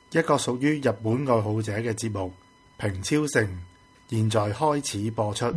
一個屬於日本愛好者嘅節目《平超城》，現在開始播出。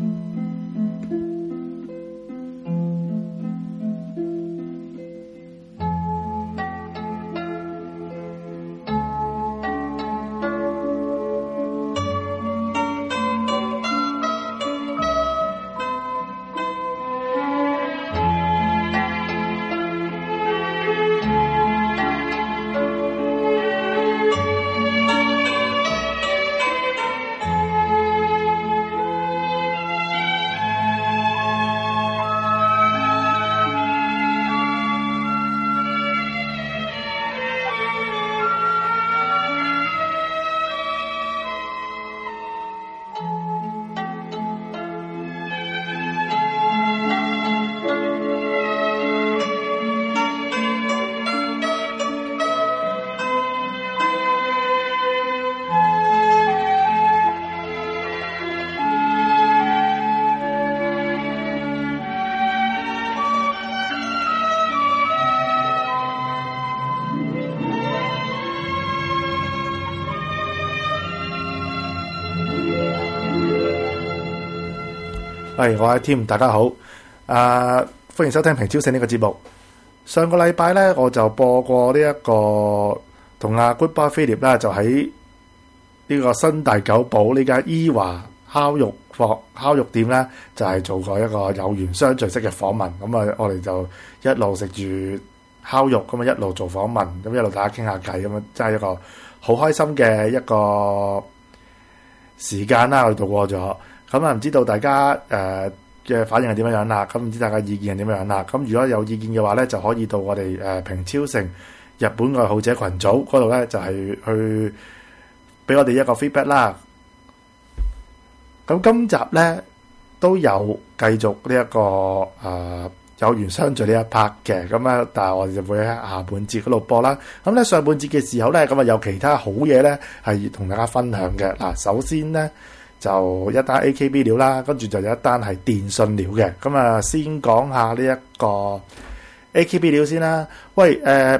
我係 Tim， 大家好。歡迎收聽平超城呢個節目。上個禮拜咧，我就播過呢一個同阿 Goodbye Philip 啦，就喺呢個新大久保呢間伊華烤肉店咧，就係做過一個有緣相聚式嘅訪問。咁啊，我哋就一路食住烤肉，咁啊一路做訪問，咁一路大家傾下偈，咁啊真係一個好開心嘅一個時間啦，我哋度過咗。咁啊，唔知道大家嘅反應係點樣啦？咁唔知大家意見係點樣啦？咁如果有意見嘅話咧，就可以到我哋平超城日本愛好者群組嗰度咧，就係去俾我哋一個 feedback 啦。咁今集咧都有繼續呢一個有緣相聚呢一 part 嘅，咁啊，但係我哋就會喺下半節嗰度播啦。咁咧上半節嘅時候咧，咁啊有其他好嘢咧係同大家分享嘅。嗱，首先咧，就一單 AKB 料啦，跟住就有一單係電訊料嘅。咁啊，先講下呢一個 AKB 料先啦。喂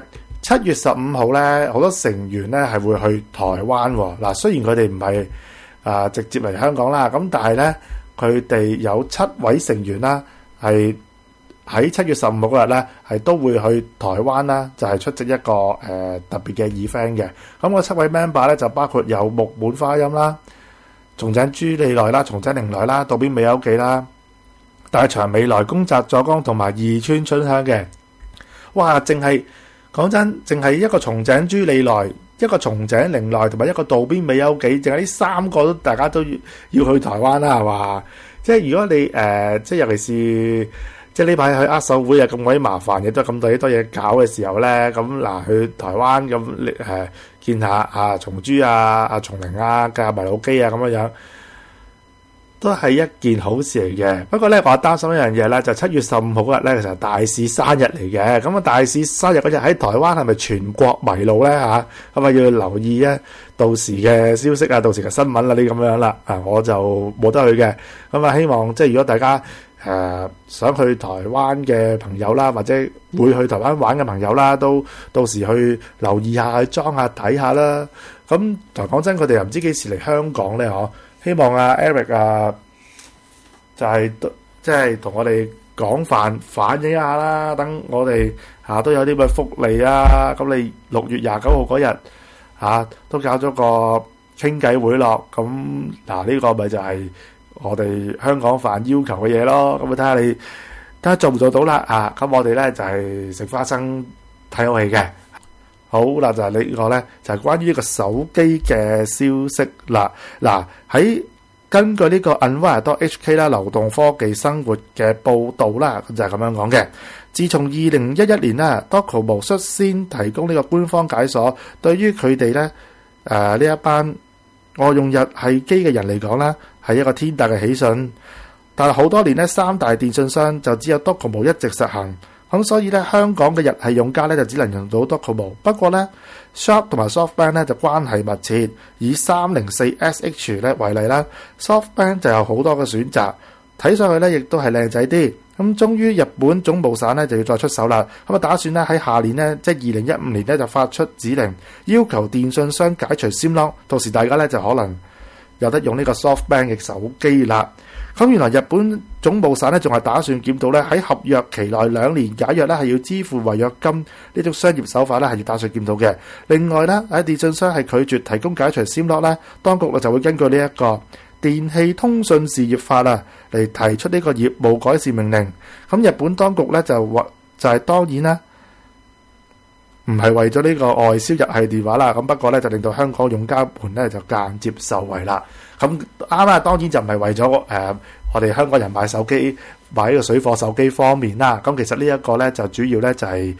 ，7月15號咧，好多成員咧係會去台灣喎。嗱，雖然佢哋唔係直接嚟香港啦，咁但係咧佢哋有7位成員啦，係喺7月15號嗰日咧係都會去台灣啦，就係出席一個特別嘅 event 嘅。咁個7位 member 咧就包括有木本花音啦、松井朱莉奈啦、松井玲奈啦、渡邊美優紀啦、大場美奈、宮澤佐光同埋二川春香嘅。哇！講真，淨係一個松井朱莉奈、一個松井玲奈同埋一個渡邊美優紀，淨係呢3個大家都要去台灣啦，係嘛？即係如果你即係尤其是即係呢排去握手會啊，咁鬼麻煩，亦都係咁多嘢搞嘅時候咧，咁嗱去台灣咁見下松珠松玲加埋老基啊，咁樣都係一件好事嚟嘅。不過咧，我擔心一樣嘢咧，就7月15號嗰日咧，其實大使生日嚟嘅。咁啊，大使生日嗰日喺台灣係咪全國迷路咧嚇？咁啊要留意咧到時嘅消息啊，到時嘅新聞啦，呢咁樣啦。我就冇得去嘅。咁啊，希望即係如果大家想去台灣嘅朋友啦，或者會去台灣玩嘅朋友啦，都到時去留意下，去裝下睇下啦。咁講真，佢哋又唔知幾時嚟香港咧，嗬？希望Eric 就係即係同我哋廣泛反映一下啦，等我哋都有啲咩福利啊。咁你6月29號嗰日都搞咗個傾偈會落，咁嗱呢個咪就係我哋香港飯要求嘅嘢咯。咁睇下做唔做到啦。咁我哋咧就係食花生睇好戲嘅。好啦，就係呢個咧，就係關於呢個手機嘅消息啦。嗱，根據呢個 Unwire.hk 啦，流動科技生活嘅報導啦，就係咁樣講嘅。自從2011年啦 ，Docomo 率先提供呢個官方解鎖，對於佢哋咧呢一班愛用日系機嘅人嚟講啦，係一個天大嘅喜訊。但係好多年咧，3大電信商就只有 Docomo 一直實行。咁所以咧，香港嘅日系用家咧就只能用到 Docomo。不過咧 ，Sharp 同埋 SoftBank 咧就關係密切。以304SH 咧為例啦，SoftBank 就有好多嘅選擇，睇上去咧亦都係靚仔啲。 咁終於日本總務省咧就要再出手啦，咁啊打算咧喺下年咧，即係2015年咧就發出指令，要求電信商解除 SIM lock， 到時大家咧就可能有得用呢個 SoftBank 嘅手機啦。咁原來日本總務省咧仲係打算檢討咧喺合約期內2年解約咧係要支付違約金呢種商業手法咧係要打算檢討嘅。另外咧喺電信商係拒絕提供解除 SIM lock 咧，當局就會根據呢一個電氣通訊事業法啊嚟提出呢個業務改善命令。咁日本當局咧就係當然啦，唔係為咗呢個外銷日系電話啦，咁不過咧就令到香港用家們咧就間接受惠啦。咁啱啊，當然就唔係為咗我哋香港人買手機買呢個水貨手機方面啦。咁其實呢一個咧就主要咧就係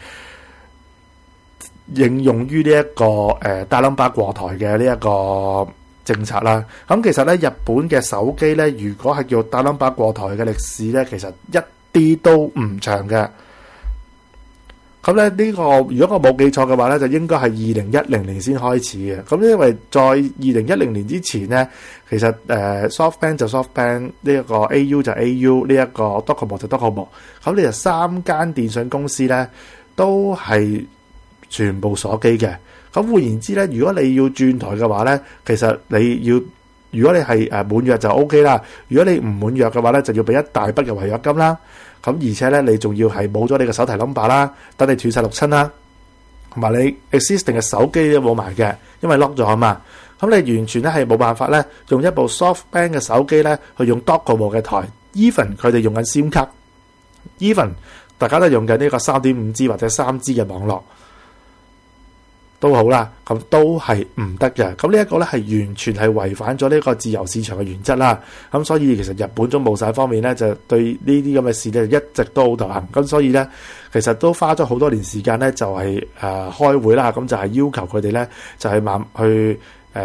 應用於呢一個大 number 過台嘅呢一個政策啦。咁其實咧日本嘅手機咧，如果係叫大 number 過台嘅歷史咧，其實一啲都唔長嘅。咁咧呢個如果我冇記錯嘅話咧，就應該係2010年先開始嘅。咁因為在2010年之前咧，其實SoftBank 就 SoftBank， 呢一個 AU 就 AU， 呢一個 Docomo 就 Docomo。咁你就3間電信公司咧都係全部鎖機嘅。咁換言之咧，如果你要轉台嘅話咧，其實如果你係滿約就 OK 啦。如果你唔滿約嘅話咧，就要俾一大筆嘅違約金啦。咁而且咧，你仲要係冇咗你嘅手提 number 啦，等你斷晒六親啦，同埋你 existing 嘅手機都冇埋嘅，因為 lock 咗啊嘛。咁你完全咧係冇辦法咧，用一部 SoftBank 嘅手機咧去用 Docomo 嘅台 ，even 佢哋用緊 SIM 卡 ，even 大家都用緊呢個 3.5G 或者 3G 嘅網絡都好啦，咁都係唔得嘅。咁呢一個咧係完全係違反咗呢個自由市場嘅原則啦。咁所以其實日本總務省方面咧就對呢啲咁嘅事咧一直都好頭痕。咁所以咧其實都花咗好多年時間咧，就係開會啦。咁就係要求佢哋咧就係去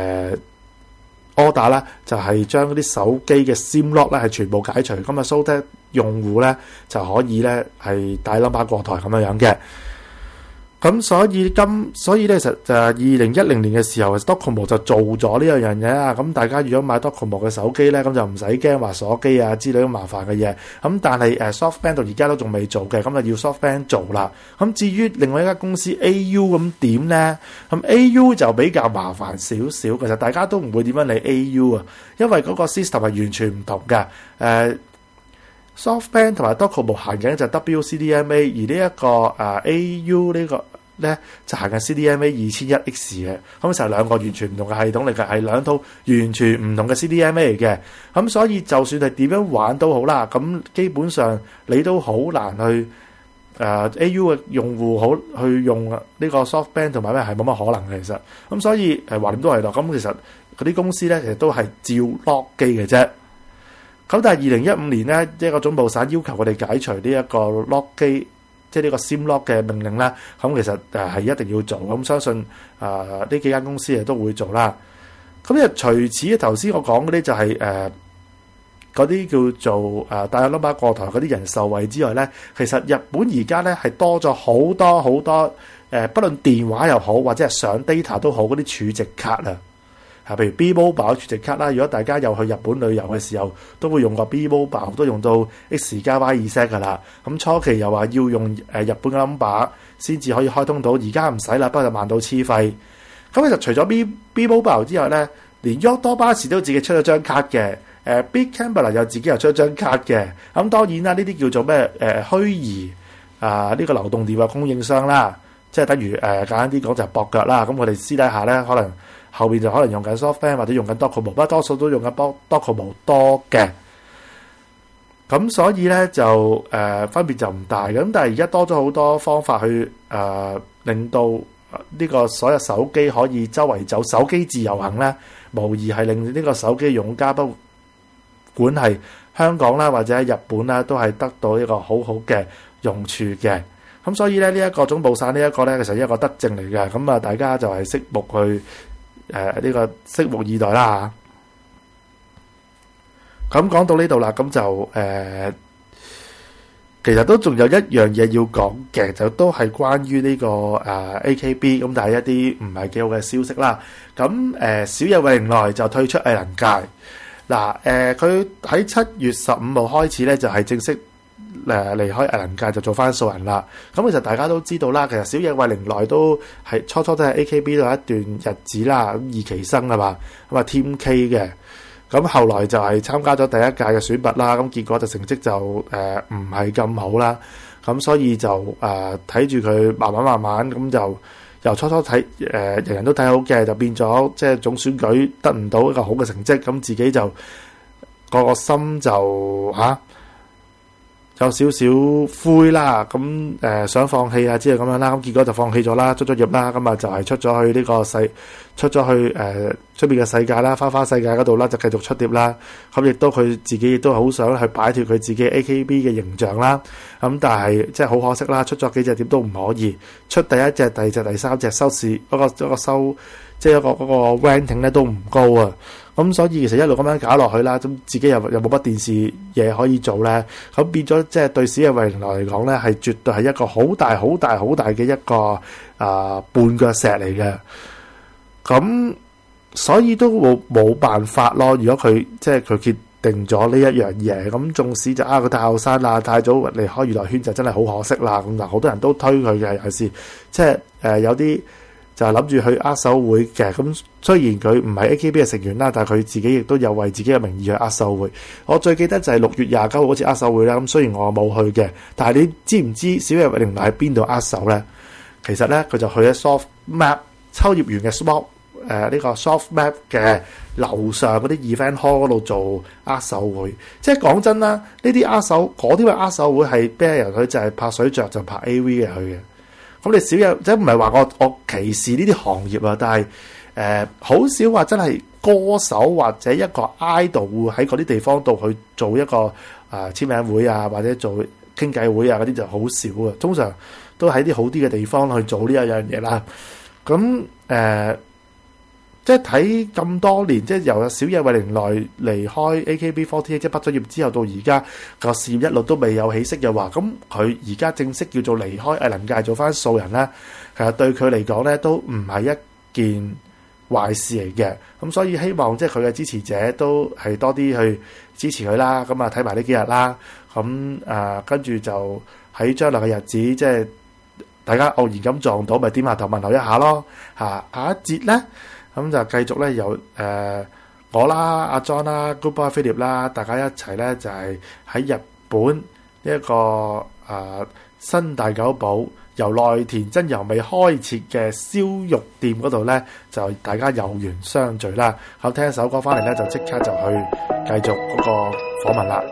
order 啦，就係將嗰啲手機嘅 SIM lock 咧係全部解除。咁啊 so that 用戶咧就可以咧係帶 number 過台咁樣嘅。咁所以咧，其實就2010年嘅時候 ，Docomo 就做咗呢樣嘢啦。咁大家如果買 Docomo 嘅手機咧，咁就唔使驚話鎖機啊之類咁麻煩嘅嘢。咁但係SoftBank 到而家都仲未做嘅，咁就要 SoftBank 做啦。咁至於另外一間公司 AU 咁點咧？咁 AU 就比較麻煩少少。其實大家都唔會點樣理 AU 啊，因為嗰個 system 係完全唔同嘅。SoftBank 同埋 Docomo 行緊就 WCDMA， 而呢一個AU 呢個咧就行緊 CDMA 2100X 嘅，咁就係兩個完全唔同嘅系統嚟嘅，係兩套完全唔同嘅 CDMA 嚟嘅。咁所以就算係點樣玩都好啦，咁基本上你都好難去AU 嘅用戶好去用呢個 SoftBank 同埋咩係冇乜可能嘅其實。咁所以橫掂都係咯。咁其實嗰啲公司咧其實都係照 lock 機嘅啫。咁但係2015年咧，一個總務省要求佢哋解除呢一個 lock 機，即係呢個 SIM lock 嘅命令啦。咁其實係一定要做，咁相信呢幾間公司都會做啦。咁除此頭先我講嗰啲就係嗰啲叫做帶有 number 過台嗰啲人受惠之外咧，其實日本而家咧係多咗好多好多不論電話又好或者係上 data 都好嗰啲儲值卡啊。譬如 B-Mobile 儲值卡啦，如果大家有去日本旅遊嘅時候，都會用過 B-Mobile， 都用到 X 加 Y Z 噶啦。咁初期又話要用日本嘅 number 先至可以開通到，而家唔使啦，不過就慢到黐肺。咁其實除咗 B-Mobile 之外咧，連 Yodobashi 巴士都自己出咗張卡嘅，Big Camera 又自己又出咗張卡嘅。咁當然啦，呢啲叫做咩虛擬呢個流動電話供應商啦，即係等於簡單啲講就係駁腳啦。咁我哋私底下咧可能後邊就可能用緊 SoftBank 或者用緊 Docomo， 不過多數都用緊 Docomo 多嘅。咁所以咧就分別就唔大嘅。咁但係而家多咗好多方法去令到呢個所有手機可以周圍走，手機自由行咧，無疑係令呢個手機用家不管係香港啦或者喺日本啦，都係得到一個好好嘅用處嘅。咁所以咧呢一個總務省呢一個咧，其實係一個德政嚟嘅。咁大家就係拭目去呢個拭目以待啦嚇。咁講到呢度啦，咁就其實都仲有一樣嘢要講嘅，就都係關於呢個AKB， 咁但係一啲唔係幾好嘅消息啦。咁小野永來就退出藝能界。嗱佢喺7月15號開始咧，就係正式離開藝能界就做翻素人啦。咁其實大家都知道啦，其實小野慧玲來都係初都係 AKB 度一段日子啦，咁二期生啦嘛，咁啊 Team K 嘅。咁後來就係參加咗第一屆嘅選拔啦，咁結果就成績就唔係咁好啦，咁所以就睇住佢慢慢咁就由初睇人人都睇好嘅，就變咗即係總選舉得唔到一個好嘅成績，咁自己就個心就有少少灰啦，咁想放棄啊之類咁樣啦，咁結果就放棄咗啦，卒業啦，咁啊就係出咗去呢個出咗去出邊嘅世界啦，花世界嗰度啦，就繼續出碟啦。咁亦都佢自己亦都好想去擺脫佢自己 AKB 嘅形象啦。咁但係即係好可惜啦，出咗幾隻碟都唔可以出第一隻、第二隻、第三隻收視嗰個收即係嗰個 ranking 咧都唔高啊。咁所以其實一路咁樣搞落去啦，咁自己又冇乜電視嘢可以做咧，咁變咗即係對小野慧玲來嚟講咧，係絕對係一個好大嘅一個絆腳石嚟嘅。咁所以都冇辦法咯。如果佢即係佢決定咗呢一樣嘢，咁縱使就佢太後生啦，太早離開娛樂圈就真係好可惜啦。咁嗱，好多人都推佢嘅，尤其是即係有啲就係諗住去握手會嘅。咁雖然佢唔係 AKB 嘅成員啦，但係佢自己亦都有為自己嘅名義去握手會。我最記得就係6月29號嗰次握手會啦。咁雖然我冇去嘅，但係你知唔知小野慧玲喺邊度握手咧？其實咧佢就去咗 Soft Map 秋葉原嘅 呢個 Soft Map 嘅樓上嗰啲 event hall 嗰度做握手會。即係講真啦，呢啲嗰啲嘅握手會係咩人去？就係拍水著就拍 AV 嘅去嘅。咁你少有即係唔係話我歧視呢啲行業啊？但係好少話真係歌手或者一個 idol 會喺嗰啲地方度去做一個簽名會啊，或者做傾偈會啊嗰啲就好少啊。通常都喺啲好啲嘅地方去做呢一樣嘢啦。咁即係睇咁多年，即係由小野慧玲來離開 AKB48，即係畢咗業之後到而家個事業一路都未有起色嘅話，咁佢而家正式叫做離開藝能界做翻素人咧，其實對佢嚟講咧都唔係一件壞事嚟嘅。咁所以希望即係佢嘅支持者都係多啲去支持佢啦。咁睇埋呢幾日啦。咁跟住就喺將來嘅日子，即係大家偶然咁撞到，咪點下頭問候一下咯。下一節咧。咁就繼續咧，由我啦、阿 John 啦、Good Boy 菲臘啦，大家一齊咧就係喺日本一個新大久保由內田真由美開設嘅燒肉店嗰度咧，就大家有緣相聚啦。好，聽一首歌翻嚟咧，就即刻就去繼續嗰個訪問啦。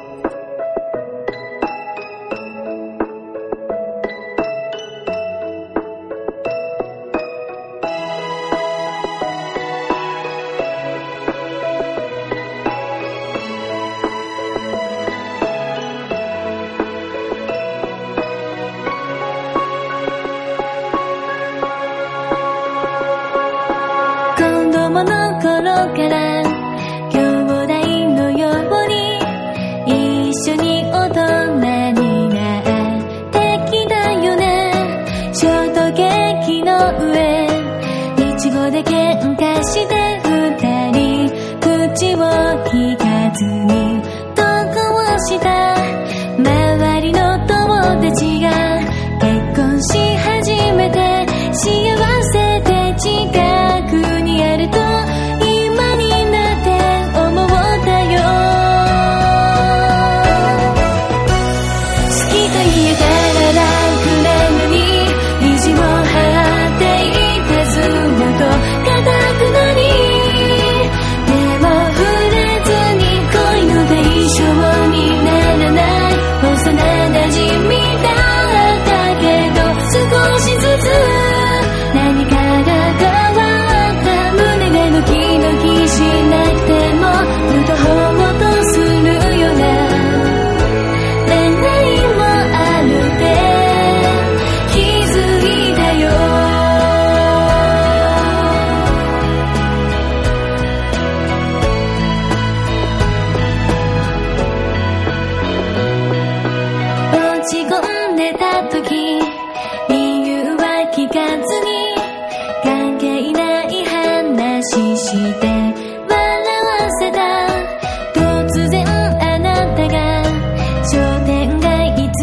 「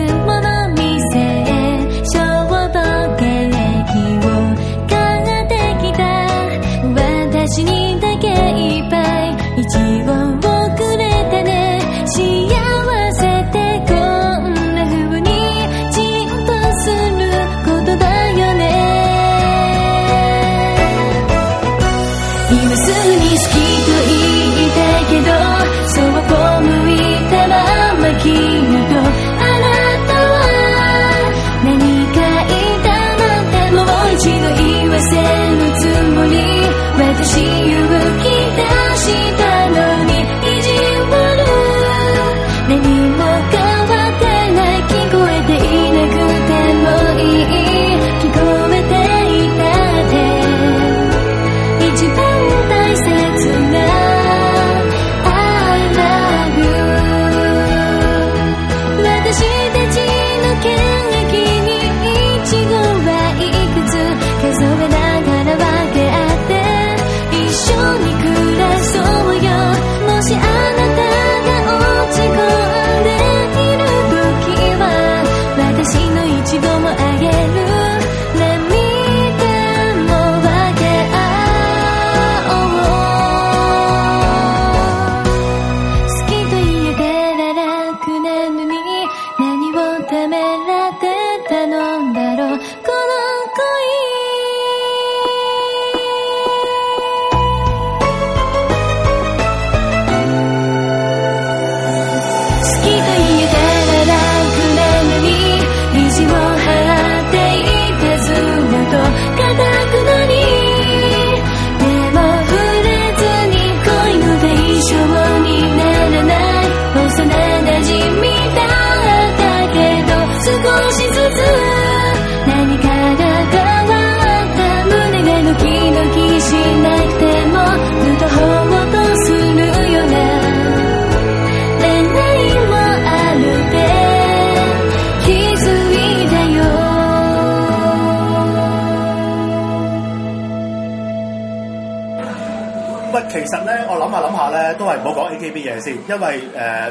今すぐに好きと言いたいけどそっぽ向いたまま君とあなたは何か言ったなんてもう一度言わせるつもり私勇気出したのに意地悪何も変わってない聞こえていなくてもいい聞こえていたって一番大切な I love you 私たちの権益にイチゴはいくつ数えながら分け合って一緒に暮らそうよもしあなたが落ち込んでいる時は私のイチゴもあげる其實咧，我諗下咧，都係唔好講 AKB 嘢先，因為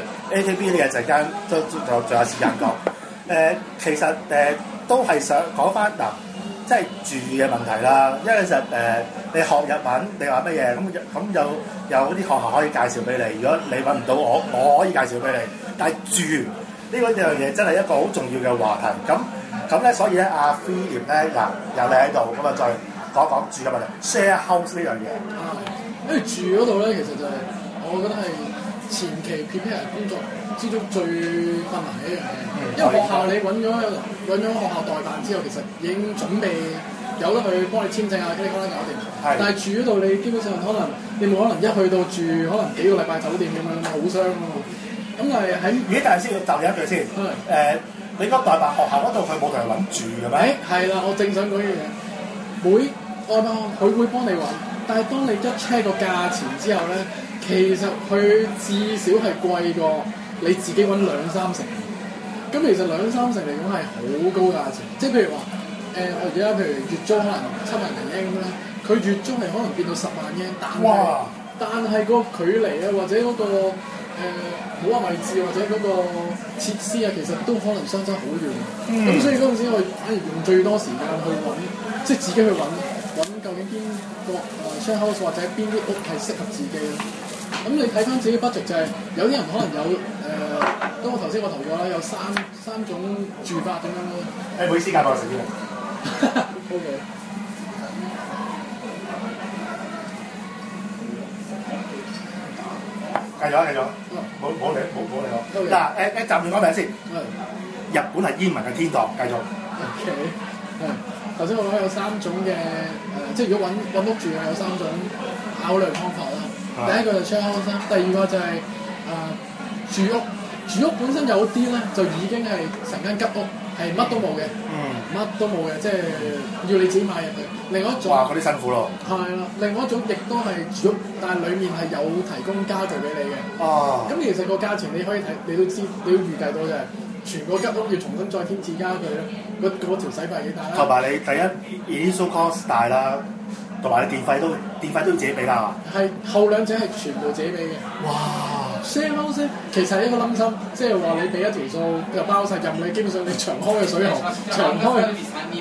AKB 呢嘢陣間仲有時間講。其實都係想講翻嗱，即係住嘅問題啦。因為其實你學日文，你話乜嘢咁有啲學校可以介紹俾你。如果你揾唔到我可以介紹俾你。但係住呢個樣嘢真係一個好重要嘅話題。咁咧，所以咧，阿 Philip 咧嗱，有你喺度，咁啊再講講住嘅問題 ，share house 呢樣嘢。 因為住嗰度咧，其實就係、我覺得係前期 prepare 工作之中最困難嘅一樣嘢。因為學校你揾咗學校代辦之後，其實已經準備有得去幫你簽證啊，嗰啲搞掂。但係住嗰度你基本上可能你冇可能一去到住可能幾個禮拜酒店咁樣，好傷㗎嘛。咁但係喺但係先要就你一句先。你嗰代辦學校嗰度佢冇同人揾住嘅咩？ 係啦，我正想講呢樣嘢。每外辦佢會幫你揾。但係當你一 check 個價錢之後咧，其實佢至少係貴過你自己揾2-3成。咁其實2-3成嚟講係好高價錢。即係譬如話，我而家譬如月租可能7萬零英啦，佢月租係可能變到10萬英，但係個距離啊或者嗰、個好話位置或者嗰個設施啊，其實都可能相差好遠。咁所以嗰陣時我反而用最多時間去揾，即係自己去揾究竟邊個share house 或者邊啲屋係適合自己咯。咁你睇翻自己 budget 就係、有啲人可能有咁我頭先我投咗啦，有三種住法咁樣咯。 唔好意思，介紹我食啲。 O K。 繼續，冇理我。嗱暫時講名先。日本係煙民嘅天堂，繼續。 O K。頭先我講有3種嘅即係如果揾屋住嘅有3種考慮方法啦。第一個就 share house 啦，第二個就係、住屋。住屋本身有啲咧就已經係成間吉屋，係乜都冇嘅，乜都冇嘅，即係要你自己買入去。另外一種， 哇！嗰啲辛苦咯。係啦，另外一種亦都係住屋，但係裡面係有提供家具俾你嘅。咁其實個價錢你可以睇，你都知，你都預計到就係、全個吉屋要重新再添置家具咧，嗰條使費幾大啦。同埋你第一 initial cost 大啦，同埋你電費都要自己俾啦。 係後兩者係全部自己俾嘅。 哇 ！share house 其實係一個冧心，即係話你俾一條數就包晒任你，基本上你長開嘅水喉，長開嘅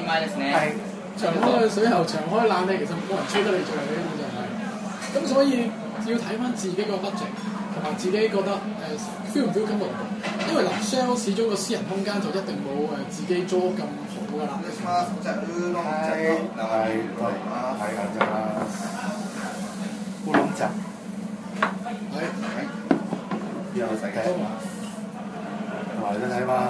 水喉，長開冷氣，其實冇人吹得你最基本上係。咁所以要睇翻自己個 budget，同埋自己覺得feel 唔 feel comfortable。因為share house始終個私人空間就一定冇自己租咁好㗎啦。係集。 係邊有世界？同埋你睇嘛？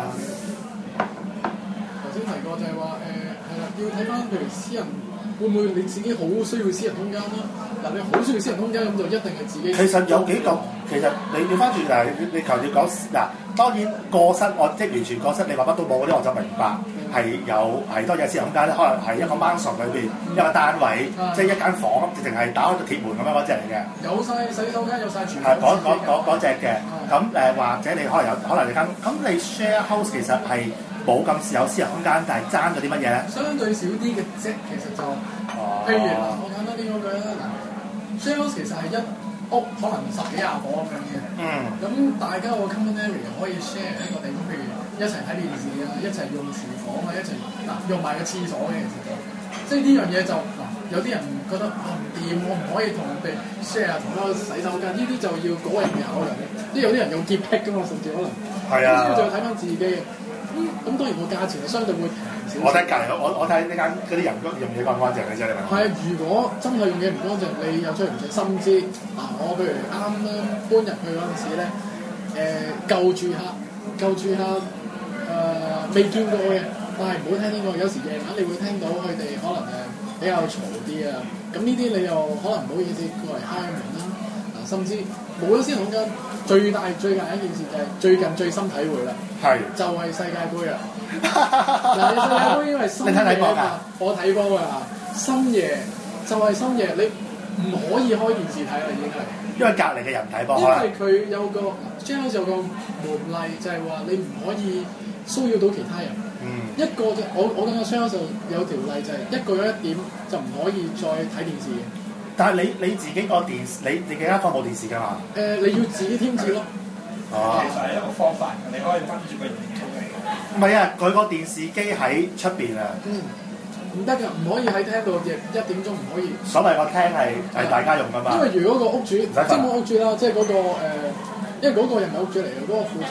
頭先提過就係話係啦，要睇翻譬如私人會唔會你自己好需要私人空間啦？嗱，你好需要私人空間咁就一定係自己。 其實有幾個，其實你調翻轉嚟，你強調講嗱，當然過室我即係完全過室，你話乜都冇嗰啲我就明白，係有多嘢私人空間咧，可能係一個 mansion 裏邊一個單位，即係一間房，直情係打開個鐵門咁樣嗰隻嚟嘅。 有晒洗手間，有晒廚係房。 嗰隻嘅，咁或者你可能你間，咁你 share house 其實係冇咁有私人空間，但係爭咗啲乜嘢咧？ 相對少啲嘅啫，其實就譬如嗱，我簡單啲講句啦，嗱 share house 其實係一屋可能10幾20房咁樣嘅。咁大家個 common area 可以 share 一個地方，譬如一齊睇電視啊，一齊用廚房啊，一齊用埋個廁所嘅，其實就即係呢樣嘢就有啲人覺得唔掂，我唔可以同人哋 share 同一個洗手間，呢啲就要個人嘅考量。即係有啲人有潔癖㗎嘛，甚至可能係啊， 呢啲就要睇翻自己嘅。咁當然個價錢係相對會平少少。 我睇隔離，我睇呢間嗰啲人用嘢乾唔乾淨嘅啫，你明唔明？ 係啊，如果真係用嘢唔乾淨，你又出唔出？甚至我譬如啱啱搬入去嗰陣時咧，舊住客未見過嘅，但係唔好聽呢個。有時夜晚你會聽到佢哋可能比較嘈啲啊，咁呢啲你又可能唔好意思過嚟敲門啦。甚至冇咗私人空間，最大一件事就係最近最深體會啦， 係就係世界盃啦。嗱，世界盃因為深夜啊嘛，我睇波㗎，深夜就係深夜，你唔可以開電視睇啦，已經係。因為隔離嘅人睇波， 因為佢有個 channel 有個門例，就係話你唔可以騷擾到其他人。一個就我嗰個 channel 就有條例，就係一個有一點就唔可以再睇電視嘅。 但係你自己個電視，你幾間房冇電視㗎嘛？ 你要自己添置咯。 其實係一個方法，你可以跟住個電視嚟。 唔係啊，佢個電視機喺出邊啊。 唔得㗎，唔可以喺廳度1點鐘唔可以。 所謂個廳係大家用㗎嘛。 因為如果個屋主即係冇屋主啦，即係嗰個因為嗰個人唔係屋主嚟嘅，嗰個負責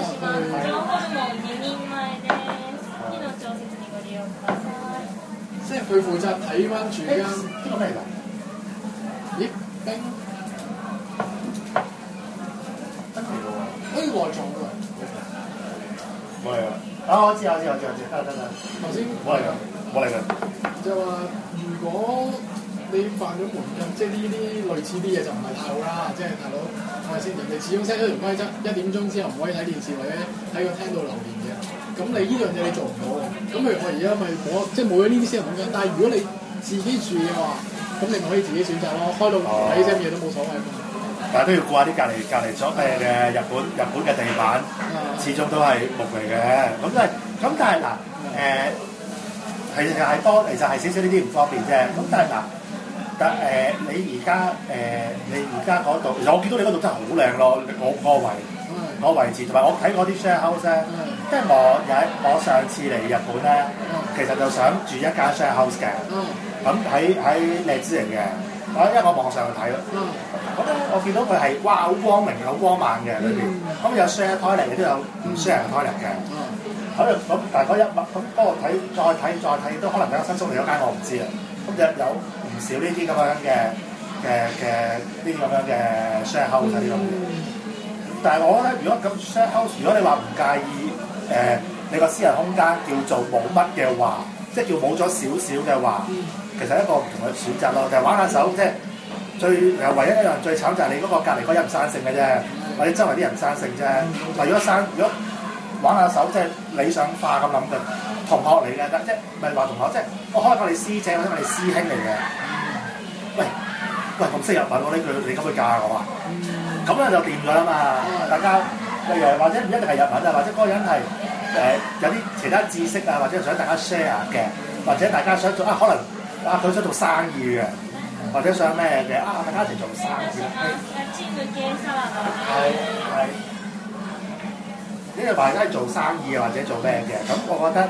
即係佢負責睇翻住間。 呢個咩嚟㗎？ 咦，冰嚟嘅喎，好似內臟㗎。 冇嚟㗎。我知，得。 頭先冇嚟㗎。 就話如果你犯咗門禁，即係呢啲類似啲嘢就唔係太好啦。即係大佬係咪先？人哋始終 set 咗條規則，1點鐘之後唔可以睇電視或者喺個廳度留言嘅。咁你呢樣嘢你做唔到嘅。咁譬如我而家咪即係冇咗呢啲私人空間。但係如果你自己住嘅話，咁你咪可以自己選擇咯，開到睇啲嘢都冇所謂嘛。但係都要顧下啲隔離咗嘅日本嘅地板，始終都係木嚟嘅。咁但係嗱其實係多，其實係少少呢啲唔方便啫。咁但係你而家嗰度，其實我見到你嗰度真係好靚咯。我位置同埋我睇嗰啲 share house 咧，即係我上次嚟日本咧，其實就想住一間 share house 嘅。咁喺荔枝嚟嘅，因為我網上去睇咯。咁咧我見到佢係好光明好光猛嘅裏邊。咁有 share toilet 亦都有唔 share toilet 嘅。咁但係嗰不過再睇都可能比較新宿嚟嗰間我唔知啦。咁就有唔少呢啲咁樣嘅 share house 呢啲咁嘅。但係我覺得如果咁 share house， 如果你話唔介意你個私人空間叫做冇乜嘅話，即係叫冇咗少少嘅話，其實一個唔同嘅選擇咯，就係玩下手，即係唯一一樣最慘就係你嗰個隔離嗰人唔生性嘅啫，或者周圍啲人生性啫。如果玩下手，即係理想化咁諗嘅同學嚟嘅，即係唔係話同學，即係我可能我哋師姐或者我哋師兄嚟嘅。喂，咁識日文喎呢句，你可唔可以教下我啊？咁咧就掂咗啦嘛，大家或者唔一定係日文啊，或者嗰個人係有啲其他知識啊，或者想大家 share 嘅，或者大家想做可能佢想做生意嘅，或者想咩嘅大家一齊做生意。係。呢個大家係做生意或者做咩嘅，咁我覺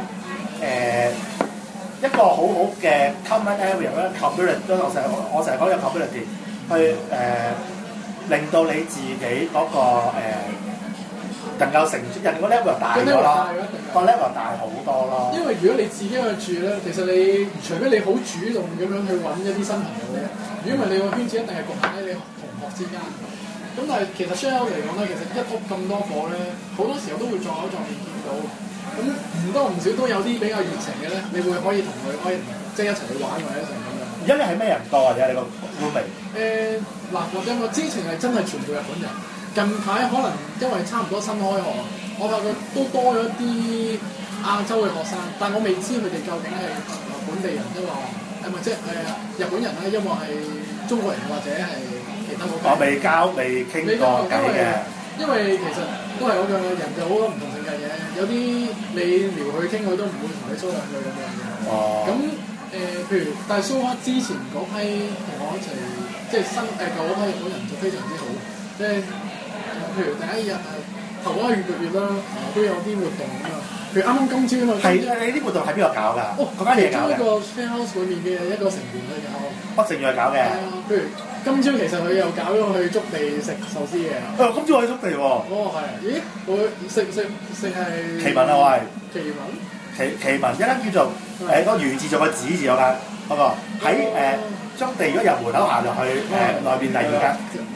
得一個好好嘅 common area 咧 community， 我成日講有 community 去令到你自己嗰個能夠承人個 level 大咗咯，個 level 大好多咯。 因為如果你自己去住咧，其實你除非你好主動咁樣去揾一啲新朋友咧，如果唔係你個圈子一定係局限喺你同學之間。咁但係其實 share house 嚟講咧，其實一屋咁多伙咧，好多時候都會撞口撞面見到。咁唔多唔少都有啲比較熱情嘅咧，你會可以同佢即係一齊去玩或者一齊咁樣。 而家你係咩人多啊？而家你個 roommate？ 嗱，或者我之前係真係全部日本人。近排可能因為差唔多新開學，我發覺都多咗啲亞洲嘅學生，但我未知佢哋究竟係本地人，即係話係咪即係日本人咧，因為係中國人或者係其他國家。我未傾過偈嘅， 因為其實都係嗰個人就好多唔同性格嘅，有啲你撩佢傾，佢都唔會同你騷兩句咁樣嘅。 哦。咁譬如但係蘇克之前嗰批同我一齊，即係新舊嗰批日本人就非常之好，即係。譬如第一日頭嗰個月啦，都有啲活動啊嘛。譬如啱啱今朝啊嘛。係你啲活動喺邊度搞㗎？嗰間嘢搞嘅。 其中一個 share house 裏面嘅一個成員去搞。 北正要去搞嘅。係啊， 譬如今朝其實佢又搞咗去築地食壽司嘅。 今朝我去築地喎。 哦，係。咦？我食係。 奇聞啊，我係。奇聞一間叫做嗰個魚字做個子字嗰間嗰個喺築地，如果由門口行入去內邊第二間。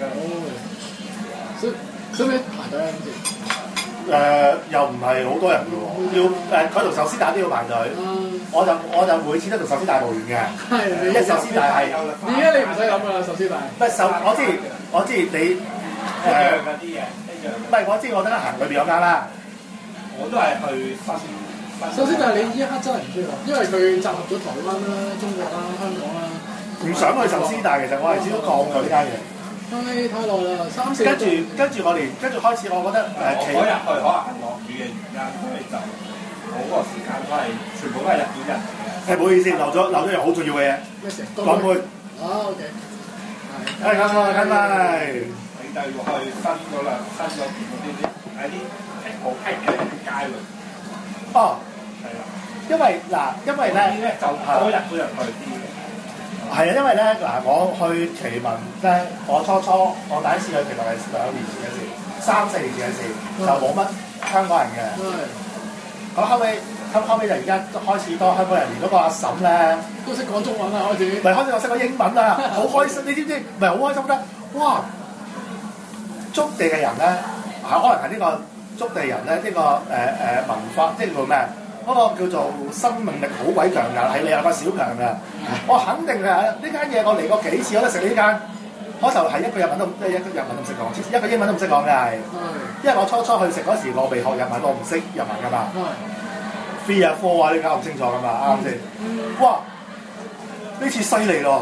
使唔使排隊啊？ 又唔係好多人嘅喎，要佢同壽司大都要排隊。我就每次都同壽司大無緣嘅。 係， 因為壽司大係。 而家你唔使諗㗎啦，壽司大。 唔係我知你一樣嗰啲嘅，一樣。 唔係我知我等間行裏邊嗰間啦。 我都係去新。 首先就係你依一刻真係唔知喎，因為佢集合咗台灣啦、中國啦、香港啦。 唔想去壽司大，其實我係始終抗拒呢間嘢。 太耐啦，3-4。跟住開始，我覺得我嗰日去可能係落雨嘅原因，所以就好個時間都係全部都係日本人。 係唔好意思，漏咗樣好重要嘅嘢。 咩事？ 講杯。 OK。 係啱啦，啱啦。 你就要去新嗰邊嗰啲喺啲好僻嘅街度。 哦。 係啦。 因為咧就多日本人去啲。 係啊，因為咧我去奇聞咧，我初我第一次去奇聞係2年前嘅事，3-4年前嘅事，就冇乜香港人嘅。咁後尾就而家開始多香港人，連嗰個阿嬸咧都識講中文啦，開始。 唔係開始我識講英文啊，好開心！你知唔知？唔係好開心咧？哇！築地嘅人咧，可能係呢個築地人咧，呢個文化即係叫咩？嗰個叫做生命力好鬼強㗎，係你有個小強㗎。我肯定係呢間嘢，我嚟過幾次，我都食呢間。嗰時候係一個日文都唔識講，一個英文都唔識講嘅係。因為我初去食嗰時，我未學日文，我唔識日文㗎嘛。3啊4啊呢間我唔清楚㗎嘛，啱唔啱先？哇！呢次犀利咯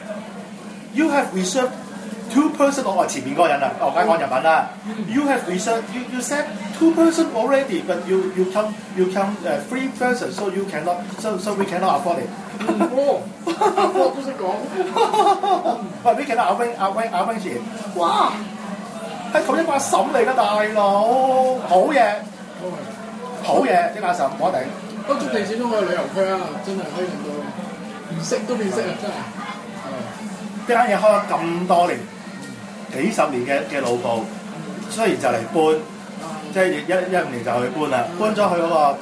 ！You have reserved 2 person， 我話前面嗰個人啊，我梗係講日文啦。You have reserved you said 2 person already, but you come 3 person, so you cannot so we cannot afford it。 我都識講。 喂 ，we cannot arrange it。哇！係同一個阿嬸嚟㗎，大佬，好嘢，好嘢，呢個阿嬸我頂。 不過築地始終係旅遊區啊，真係可以令到唔識都變識啊，真係。 呢間嘢開咗咁多年，幾十年嘅老鋪，雖然就嚟搬，即係一年就去搬啦，搬咗去嗰個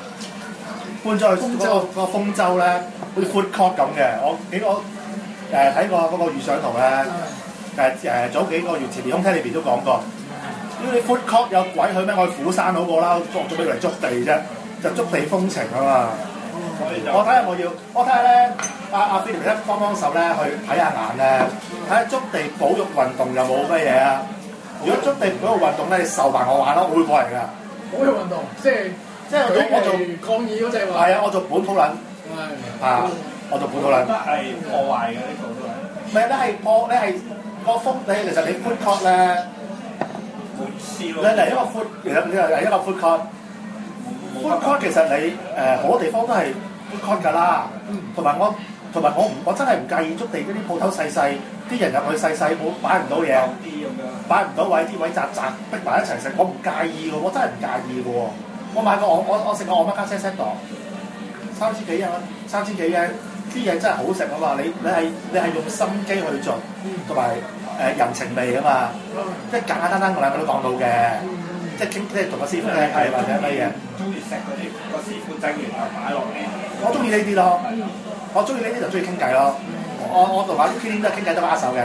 豐洲咧，好似 food court 咁嘅。我睇過嗰個預想圖咧，早幾個月前面空廳裏邊都講過，呢啲 food court 有鬼去咩？我去虎山好過啦，做咩嚟築地啫？就築地風情啊嘛。我睇下咧，阿菲廉一幫手咧，去睇下眼咧，睇下築地保育運動有冇乜嘢啊？如果築地保育運動咧，你受埋我玩咯，我會過嚟㗎。 保育運動，即係我做抗議嗰隻話。係啊，我做本土撚。係。我做本土撚。 都係破壞嘅呢度都係。 唔係，你係個風，其實你 food court 咧，你嚟一個 food，其實你係一個 food court。food court 其實你好多地方都係 food court 㗎啦。同埋我真係唔介意築地嗰啲鋪頭細細，啲人入去細細，冇擺唔到嘢，擺唔到位，啲位窄逼埋一齊食，我唔介意㗎，我真係唔介意㗎喎。我買過我食過我乜家車 set 檔，3000幾蚊，3000幾嘅啲嘢真係好食啊嘛！你係用心機去做，同埋人情味啊嘛，即係簡簡單單我兩個都講到嘅。 即係傾，即係同個師傅傾偈或者乜嘢。 中意食嗰啲個師傅整完就擺落嚟。 我中意呢啲咯，我中意呢啲就中意傾偈咯。我同阿 K 都係傾偈都握手嘅。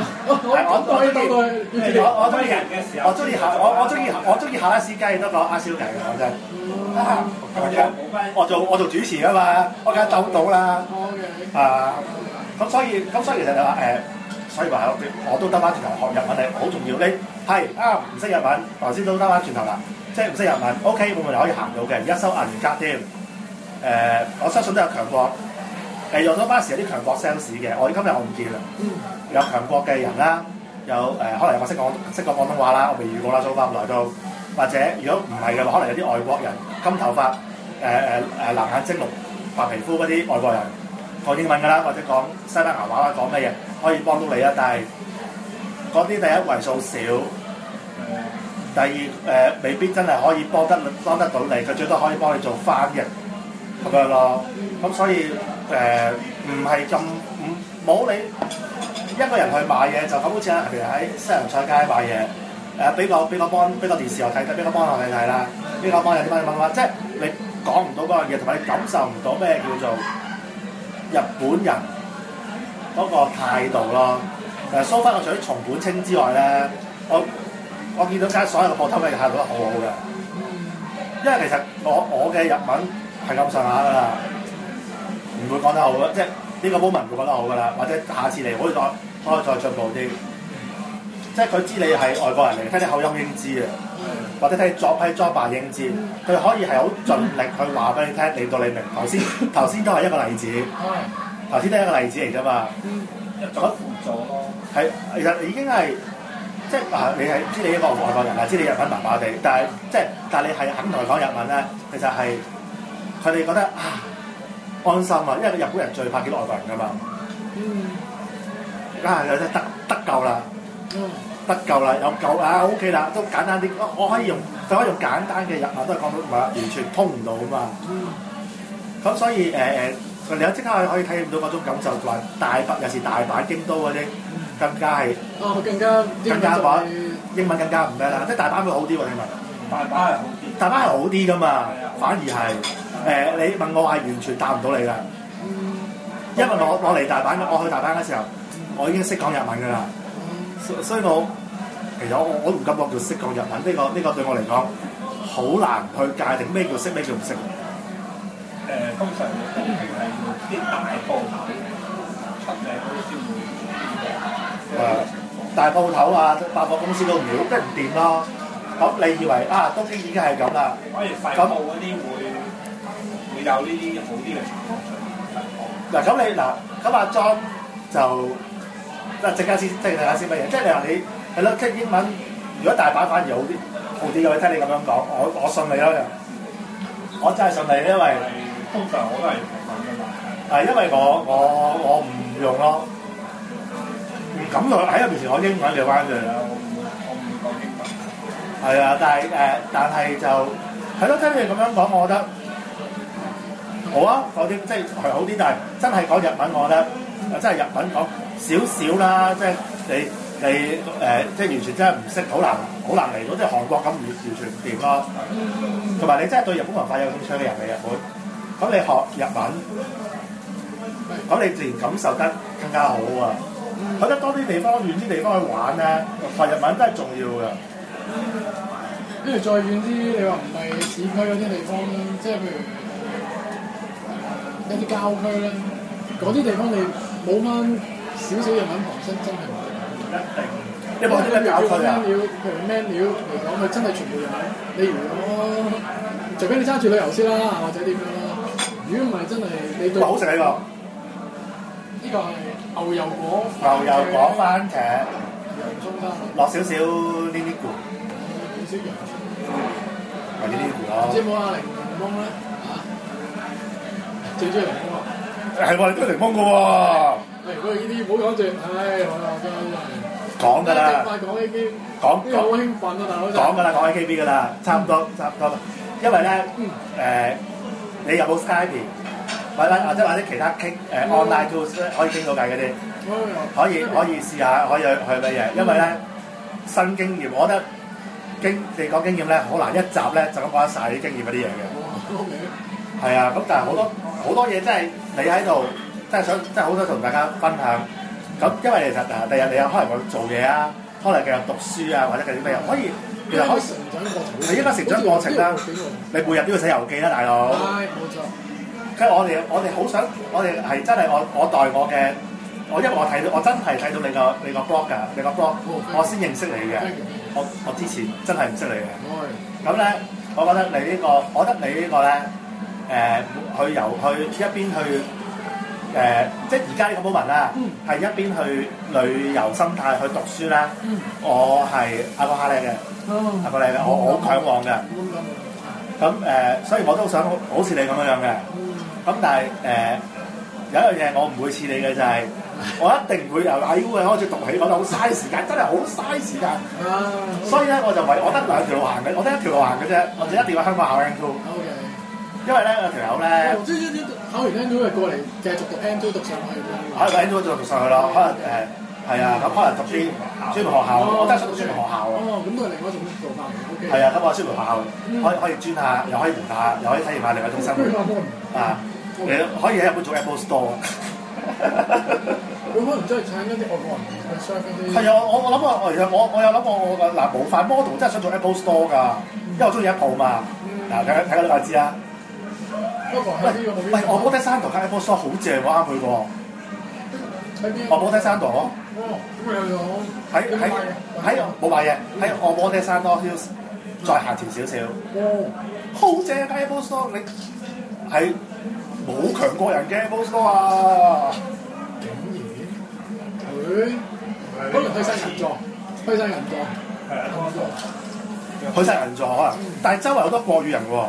我中意人嘅時候，我中意下拉司機多過阿燒雞嘅，講真。我做主持㗎嘛，我梗係鬥到啦。咁所以其實就話所以話我都得翻轉頭學日文係好重要。你係唔識日文，頭先都得翻轉頭啦，即係唔識日文 OK 冇問題可以行到嘅。而家收銀員格添。我相信都有強國。用咗巴士有啲強國 sales 嘅，今日我唔見啦。有強國嘅人啦，有可能有個識講廣東話啦，我未遇過啦，做翻咁耐都。或者如果唔係嘅話，可能有啲外國人金頭髮，藍眼睛綠白皮膚嗰啲外國人講英文㗎啦，或者講西班牙話啦，講咩嘢可以幫到你啊？但係嗰啲第一為數少，第二未必真係可以幫得到你，佢最多可以幫你做翻譯咁樣咯。咁所以唔係咁冇你一個人去買嘢就咁，好似譬如喺西洋菜街買嘢。俾個電視我睇，俾個幫我睇啦。呢個幫有啲乜，即係你講唔到嗰樣嘢，同埋你感受唔到咩叫做日本人嗰個態度咯。蘇芬，我除咗松本清之外咧，我見到街所有嘅鋪頭嘅態度都好好嘅。因為其實我嘅日文係咁上下㗎啦，唔會講得好嘅，即係呢個 moment 唔會講得好㗎啦。或者下次嚟可以再進步啲。即係佢知你係外國人嚟，聽啲口音應知啊，或者睇裝扮應知，佢可以係好盡力去話俾你聽，令到你明。頭先都係一個例子，頭先都係一個例子嚟啫嘛。 咁輔助咯。係， 其實已經係即係你係知你一個外國人啦，知你日文麻麻地，但係你係肯同佢講日文咧，其實係佢哋覺得安心啊，因為日本人最怕幾多外國人㗎嘛。有得救啦。得夠啦，有夠OK 啦，都簡單啲。我可以用簡單嘅日文都係講到，唔係完全通唔到啊嘛。咁所以你有即刻可以體驗到嗰種感受，就話有時大阪、京都嗰啲更加係更加話英文更加唔咩啦，即係大阪會好啲喎，聽聞。大阪係好啲㗎嘛，反而係你問我係完全答唔到你㗎，因為我嚟大阪，我去大阪嘅時候，我已經識講日文㗎啦。所以其實我唔敢講叫識講日文，呢個對我嚟講好難去界定咩叫識，咩叫唔識。 通常係啲大鋪頭出名嗰啲先會大鋪頭啊，百貨公司都唔了，即係唔掂咯。咁你以為東京已經係咁啦？ 反而細鋪嗰啲會有呢啲好啲嘅情況出現。 咁阿 John 就。陣間先乜嘢？即係你話你係咯，傾英文。如果大阪反而好啲嘅，聽你咁樣講，我信你咯。我真係信你，因為通常我都係咁嘅嘛。 因為我唔用咯，唔敢用喺入面前講英文嘅關係。 我唔會講英文。 係啊，但係就係咯，聽你咁樣講，我覺得好啊，嗰啲即係好啲，但係真係講日文，我覺得真係日文講。少少啦，即係你即係完全真係唔識，好難嚟到，即係韓國咁完全唔掂咯。同埋你真係對日本文化有興趣嘅人嚟日本，咁你學日文，咁你自然感受得更加好啊！去得多啲地方，遠啲地方去玩咧，學日文都係重要嘅。 跟住再遠啲，你話唔係市區嗰啲地方咧，即係譬如一啲郊區咧，嗰啲地方你冇翻。少少日文旁身真係唔一定， 因為啲咩搞佢啊？ 譬如 menu 嚟講，佢真係全部日文。你如果除非你揸住旅遊先啦，或者點樣啦。如果唔係真係你對好食呢個？ 呢個係牛油果。 牛油果番茄。 洋葱沙律。 落少少呢啲菇。 少少洋葱。 係呢啲菇咯。 即係冇阿檸檬咧最中意檸檬啊！ 係喎，你都係檸檬嘅喎。 佢呢啲唔好講住，好啦，真係講㗎啦， 快講 A K， 講好興奮啊，大佬講㗎啦，講 A K B 㗎啦，差唔多，因為咧你有冇 Skype 或者其他傾online tools 可以傾到偈嗰啲，可以試下，可以去乜嘢？因為咧新經驗，我覺得你講經驗咧，好難一集咧就咁講得晒啲經驗嗰啲嘢嘅。係啊，咁但係好多嘢真係你喺度，真係好想同大家分享。咁因為其實第日你有可能會做嘢啊，可能繼續讀書啊，或者繼續咩又可以，其實可以成長過程。 係應該成長過程啦。你每日都要寫遊記啦，大佬。 係冇錯。 跟住我哋好想，我哋係真係我代我嘅，因為我真係睇到你個 blog 㗎，你個 blog，我先認識你嘅。我之前真係唔識你嘅。咁咧，我覺得你呢個咧，去一邊去即係而家呢個 moment 啦，係一邊去旅遊心態去讀書啦。我係阿哥哈叻嘅，阿哥叻嘅，我好嚮往嘅。咁所以我都想好似你咁樣嘅。咁但係有一樣嘢我唔會似你嘅就係，我一定唔會由 IU 開始讀起，我就好嘥時間，真係好嘥時間。所以咧我就我得兩條路行嘅，我得一條路行嘅啫，我就一定要香港考 N2。因為咧有條友咧， 即考完 N2 係過嚟繼續讀 N2 讀上去。 考完 N2 就讀上去咯，可能係啊，咁可能讀啲專門學校，我真係想讀專門學校喎。咁都係另外一種做法嚟。係啊，咁我專門學校可以轉下，又可以換下，又可以體驗下另外一種生活啊。你可以喺日本做 Apple Store。 佢可能真係請一啲外國人去 serve 嗰啲。係啊，我諗我有諗過我嗱模範 model 真係想做 Apple Store 㗎，因為我中意 Apple 嘛。嗱睇下你就知啦。喂，我摩的山道間 Apple Store 好正喎，啱佢喎。 喺邊？ 我摩的山道咯。 咁又有喺冇買嘢，喺我摩的山多 Hills 再行前少少。好正間 Apple Store， 你係冇強過人嘅 Apple Store 啊！ 竟然可能去晒銀座，去晒銀座， 去晒銀座可能，但係周圍好多國語人喎。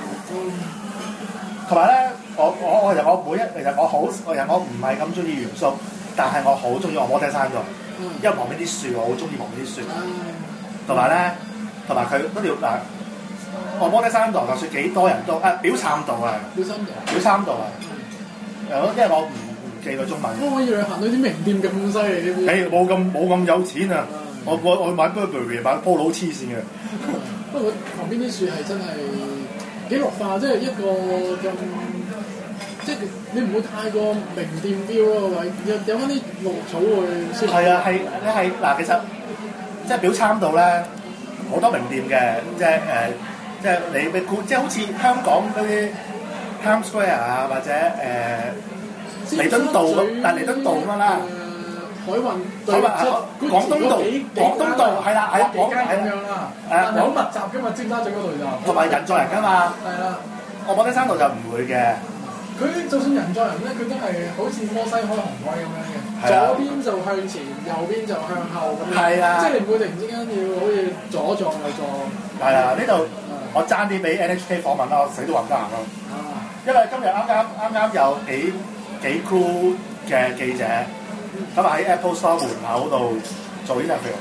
同埋咧，我其實我唔係咁中意元素，但係我好中意我摩的山道，因為旁邊啲樹我好中意旁邊啲樹，同埋佢嗰條嗱，我摩的山道就算幾多人都表參道啊，表參道啊，因為我唔記佢中文。 我以為行到啲名店咁犀利呢邊。 冇咁有錢啊！我買 Burberry 買 Polo 黐線嘅。 不過旁邊啲樹係真係幾綠化，即係一個咁，即係你唔會太過名店 feel 咯，位有翻啲綠草會。係啊， 你係嗱，其實即係表參道咧好多名店嘅，即係你即係好似香港嗰啲 Times Square 啊，或者彌敦道咁，但係彌敦道咁樣啦。 海運廣東道係啦， 幾間咁樣啦，好密集㗎嘛，尖沙咀嗰度就同埋人在人㗎嘛。 係啦， 我摩的山道就唔會嘅。 佢就算人在人咧，佢都係好似摩西開紅位咁樣嘅，左邊就向前，右邊就向後咁樣。係啊，即係你唔會突然之間要好似左撞右撞。係啊，呢度我爭啲俾 NHK 訪問啦，我死都話唔得閒咯。因為今日啱有幾 crew 嘅記者。咁喺 Apple Store 門口度做 interview，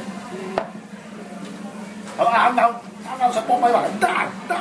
咁啱想幫咪話得，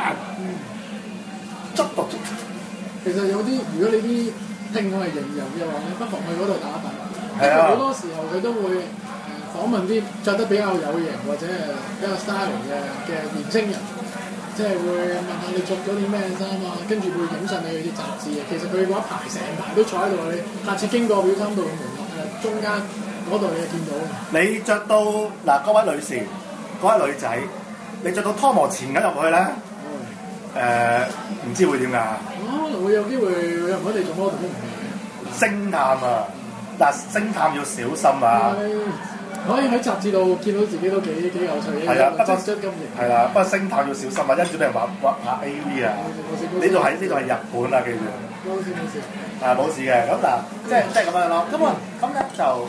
捉到。其實有啲，如果你啲聽眾係型人嘅話咧，不妨去嗰度打一打。係啊。好多時候佢都會訪問啲着得比較有型或者比較 style 嘅年青人，即係會問下你着咗啲咩衫啊，跟住會影上你啲雜誌啊。其實佢嗰一排成排都坐喺度，你下次經過表參道嘅門口。中間嗰度你就見到。你着到嗱，嗰位女士、嗰位女仔，你着到拖磨前緊入去咧，唔知會點㗎？可能會有機會有人揾你做 model 都唔係。星探啊！嗱，星探要小心啊！可以喺雜誌度見到自己都幾有趣嘅。係啊，不過金型。係啦，不過星探要小心啊，因住俾人畫 AV 啊！呢度係日本啊，記住。冇事。冇事嘅，咁嗱，即係咁樣咯。咁咧就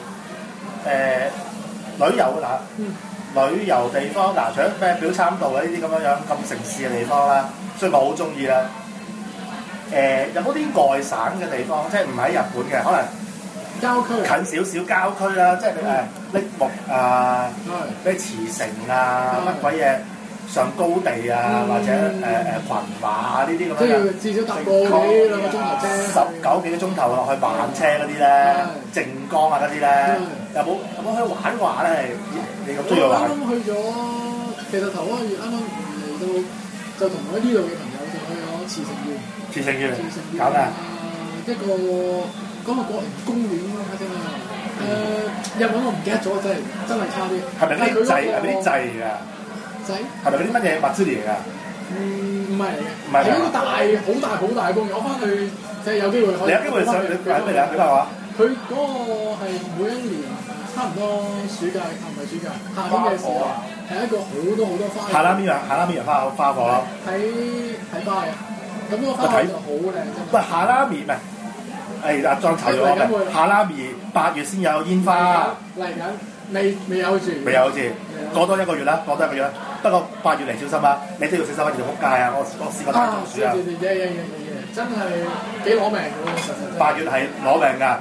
旅遊嗱，旅遊地方嗱，除咗咩表參道啊呢啲咁咁城市嘅地方啦，所以我好中意啦。有冇啲外省嘅地方，即係唔喺日本嘅，可能郊區近少少郊區啦，即係櫪木啊，咩茨城啊，乜鬼嘢上高地啊，或者群馬啊呢啲咁即樣係至少搭個幾兩個鐘頭啫。 19幾個鐘頭落去慢車嗰啲咧，靜岡啊嗰啲咧，有冇去玩話咧？你咁中意我玩？ 啱啱去咗，其實頭嗰個月啱啱嚟到，就同我呢度嘅朋友就去咗慈城縣。 慈城縣慈城縣搞咩？ 一個嗰個國人公園咯，反正日文我唔記得咗，真係差啲。 係咪啲祭？係咪啲祭嚟㗎？ 仔？ 係咪嗰啲乜嘢物資嚟㗎？ 唔係嚟嘅， 唔係嚟㗎係一個好大嘅公園。我翻去即係有機會可以。 你有機會上你係咩嚟？你話話？ 佢嗰個係每一年差唔多暑假，唔係暑假，夏天嘅時候係一個好多花。 下拉麵人花火咯。 睇花嘅，咁嗰個花火就好靚啫。 喂，下拉麵唔係，阿莊籌咗嘅。下拉麵8月先有煙花。 嚟緊，未有住。 未有好似，過多1個月啦，過多1個月啦。不過8月嚟小心啊，你都要小心啊，要撲街啊！我試過打中暑啊。 真係幾攞命嘅喎，實實。 8月係攞命㗎，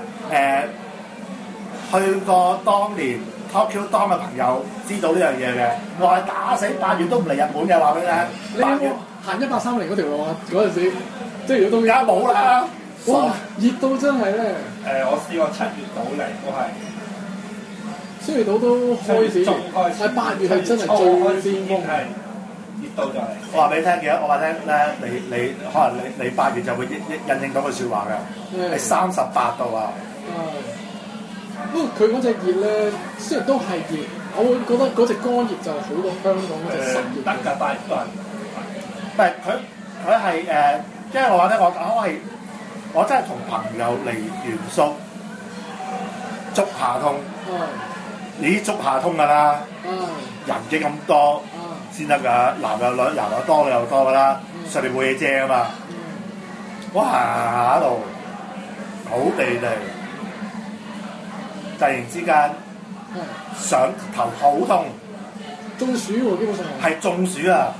去過當年 Tokyo Dome 嘅朋友知道呢樣嘢嘅，我係打死8月都唔嚟日本嘅，話俾你聽。 你有冇行130嗰條路啊？嗰陣時，即係如果冬而家冇啦。 哇！熱到真係咧。 我試過7月到嚟都係。 7月到都開始，係8月係真係最巔峰。 熱到就係。 我話俾你聽嘅，我話聽咧，你可能你8月就會印證到句説話嘅，係38度啊。 不過佢嗰隻熱咧，雖然都係熱，我會覺得嗰隻乾熱就好過香港嗰隻濕熱。 得㗎，但係都係。 唔係佢係因為我話咧，我真係同朋友嚟元宿竹下通。你竹下通㗎啦，人幾咁多先得㗎，男有女，人有多，女有多㗎啦，上面冇嘢遮啊嘛。我行下度好地地，突然之間上頭好痛， 中暑喎，基本上係中暑啊！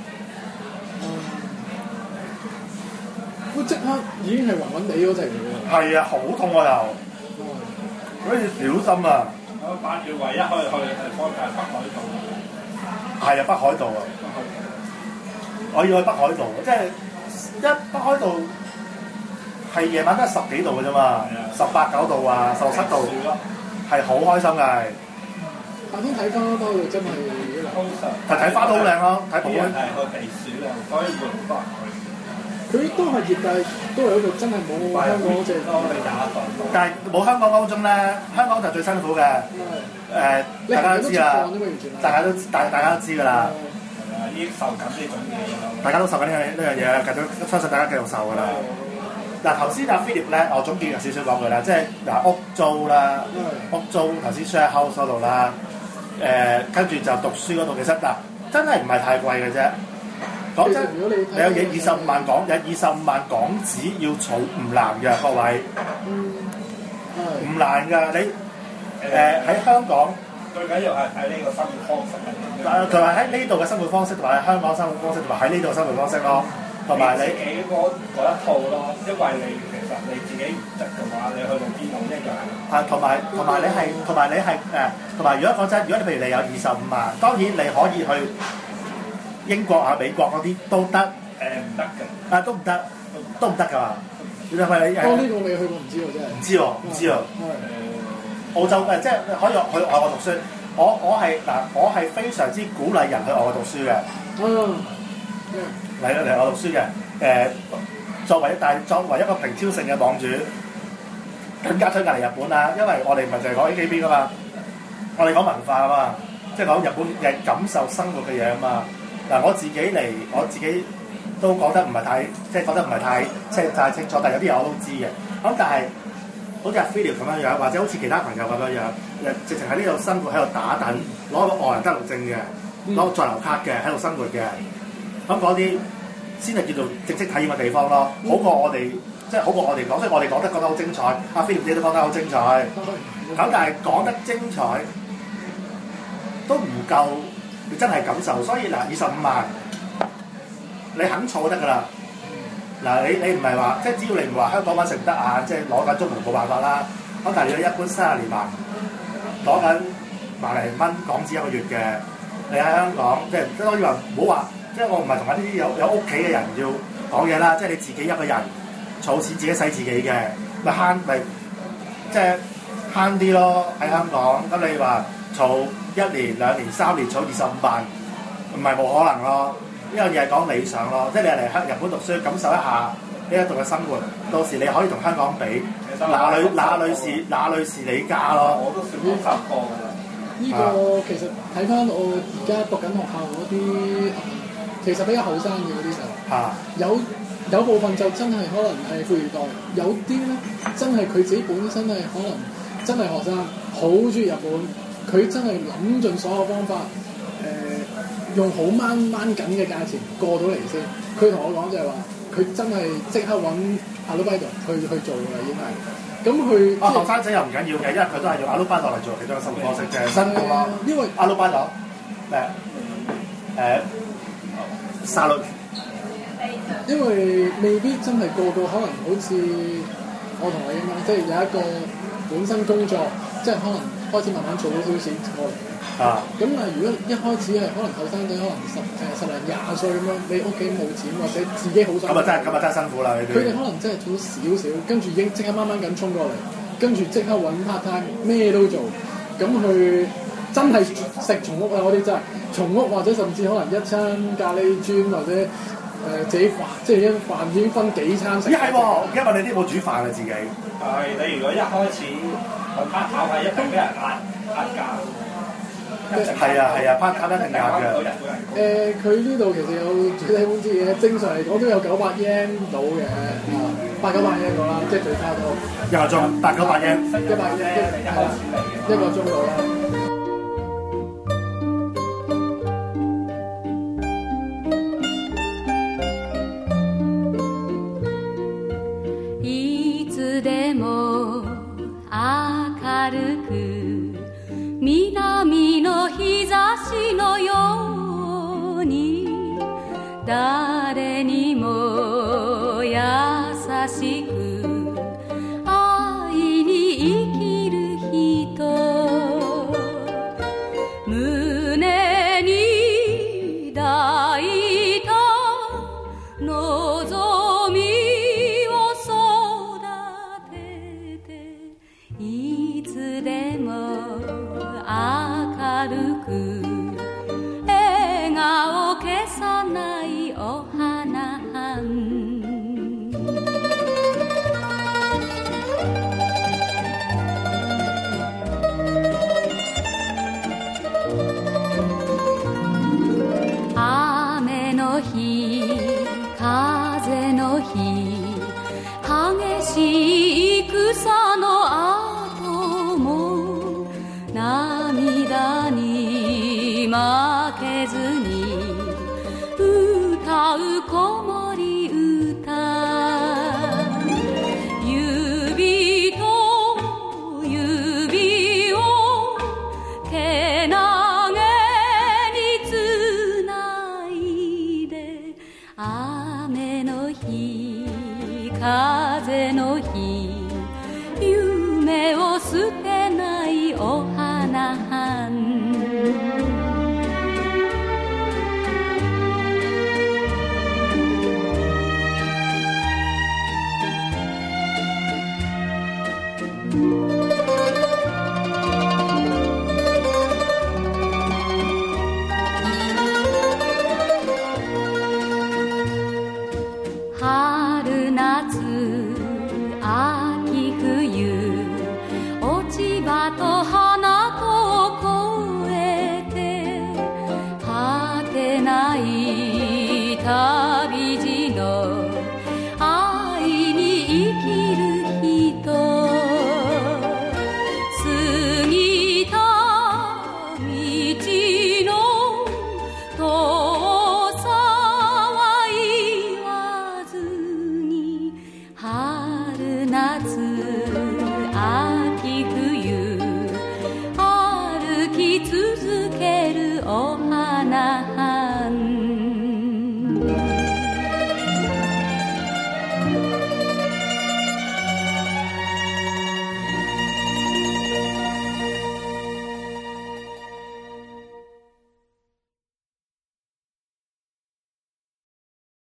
都即刻已經係暈暈地嗰隻嚟嘅。 係啊，好痛啊又，所以小心啊！ 我8月唯一可以去嘅地方就係北海道。 係啊，北海道啊！我要去北海道，即係北海道係夜晚得10幾度嘅啫嘛，18、9度啊，16、17度，係好開心㗎。 夏天睇花都真係睇花都好靚咯，睇啲人係去避暑啊，所以會好多人去。 佢都係熱，但係都係一個真係冇香港嗰隻多你廿度。 但係冇香港嗰種咧，香港就最辛苦嘅。大家都知啦，大家都知㗎啦。 係啊，已經受緊呢種嘢。 大家都受緊呢樣嘢，繼續相信大家繼續受㗎啦。嗱頭先阿 Philip 咧，我總結有少少講佢啦，即係嗱屋租啦，屋租頭先 share house 嗰度啦，跟住就讀書嗰度，其實嗱真係唔係太貴嘅啫。講真，你有嘢25萬港，有25萬港紙要儲唔難嘅，各位，唔難㗎。你喺香港， 最緊要係睇呢個生活方式係同埋喺呢度嘅生活方式，同埋喺香港生活方式，同埋喺呢度嘅生活方式咯。同埋你自己嗰一套咯，因為其實你自己唔值嘅話，你去到邊度一樣。 係同埋如果講真，如果你譬如你有25萬，當然你可以去英國啊、美國嗰啲都得。 唔得嘅。 都唔得，都唔得㗎嘛。你係咪？ 呢個未去過，唔知喎真係。 唔知喎。澳洲即係可以去外國讀書。我係非常之鼓勵人去外國讀書嘅。嚟外國讀書嘅。作為一個平超性嘅網主，更加推介嚟日本啦。因為我哋唔係淨係講 AKB 㗎嘛，我哋講文化啊嘛，即係講日本嘅感受生活嘅嘢啊嘛。嗱，我自己都講得唔係太，即係講得唔係太清楚，但係有啲嘢我都知嘅。咁但係好似阿 Philip 咁樣樣，或者好似其他朋友咁樣樣，直情喺呢度生活喺度打躉，攞個外人登錄證嘅，攞在留卡嘅，喺度生活嘅。咁嗰啲先係叫做正式體驗嘅地方咯，好過我哋好過我哋講，所以我哋講得好精彩。阿 Philip 姐都講得好精彩，咁但係講得精彩都唔夠你真係感受。所以嗱，25萬。你肯儲就得㗎啦，嗱你唔係話，即係只要你唔話香港揾食唔得啊，即係攞緊綜援冇辦法啦。咁但係你一般30年萬攞緊萬零蚊港紙一個月嘅，你喺香港即係當然話唔好話即係我唔係同一啲有屋企嘅人要講嘢啦，即係你自己一個人儲錢自己使自己嘅，咪慳咪即係慳啲咯喺香港。咁你話儲1年、2年、3年儲25萬，唔係冇可能咯。呢樣嘢係講理想咯，即係你嚟日本讀書感受一下呢一度嘅生活，到時你可以同香港比，哪裏是你家咯。 我都少習過㗎啦。 呢個其實睇翻我而家讀緊學校嗰啲，其實比較後生嘅嗰啲就有部分就真係可能係富二代，有啲咧真係佢自己本身係可能真係學生，好中意日本，佢真係諗盡所有方法，用好掹緊嘅價錢過到嚟先。佢同我講就係話，佢真係即刻揾阿魯巴度去做㗎啦，已經係。咁佢後生仔又唔緊要嘅，因為佢都係用阿魯巴度嚟做其中嘅生活方式啫，辛苦咯。 因為阿魯巴度沙律。 因為未必真係個個可能好似我同你咁樣，即係有一個本身工作，即係可能開始慢慢做咗少少錢過嚟嘅。咁但係如果一開始係可能後生仔，可能十零20歲咁樣，你屋企冇錢或者自己好辛苦，咁啊真係辛苦啦！佢哋可能真係做少少，跟住已經即刻掹緊衝過嚟，跟住即刻揾 part time， 咩都做，咁佢真係食松屋啊！嗰啲真係松屋，或者甚至可能一餐咖喱磚或者。自己即係一飯已經分幾餐食。咦係喎，因為你啲冇煮飯啊自己。 係你如果一開始揾 part time 係一定俾人壓價。 係啊 part time 一定壓嘅。 佢呢度其實有最低工資嘅，正常嚟講都有900 yen 到嘅，800-900 yen 到啦，即係最差都。 一個鐘800-900 yen，100 yen 係啦，一個鐘到啦。 南の日差しのように誰にも優しく愛に生きる人胸に抱いた望みを育てていつでも明るく笑顔消さないお花雨の日風の日激しい草の後も涙に負けずに歌う子も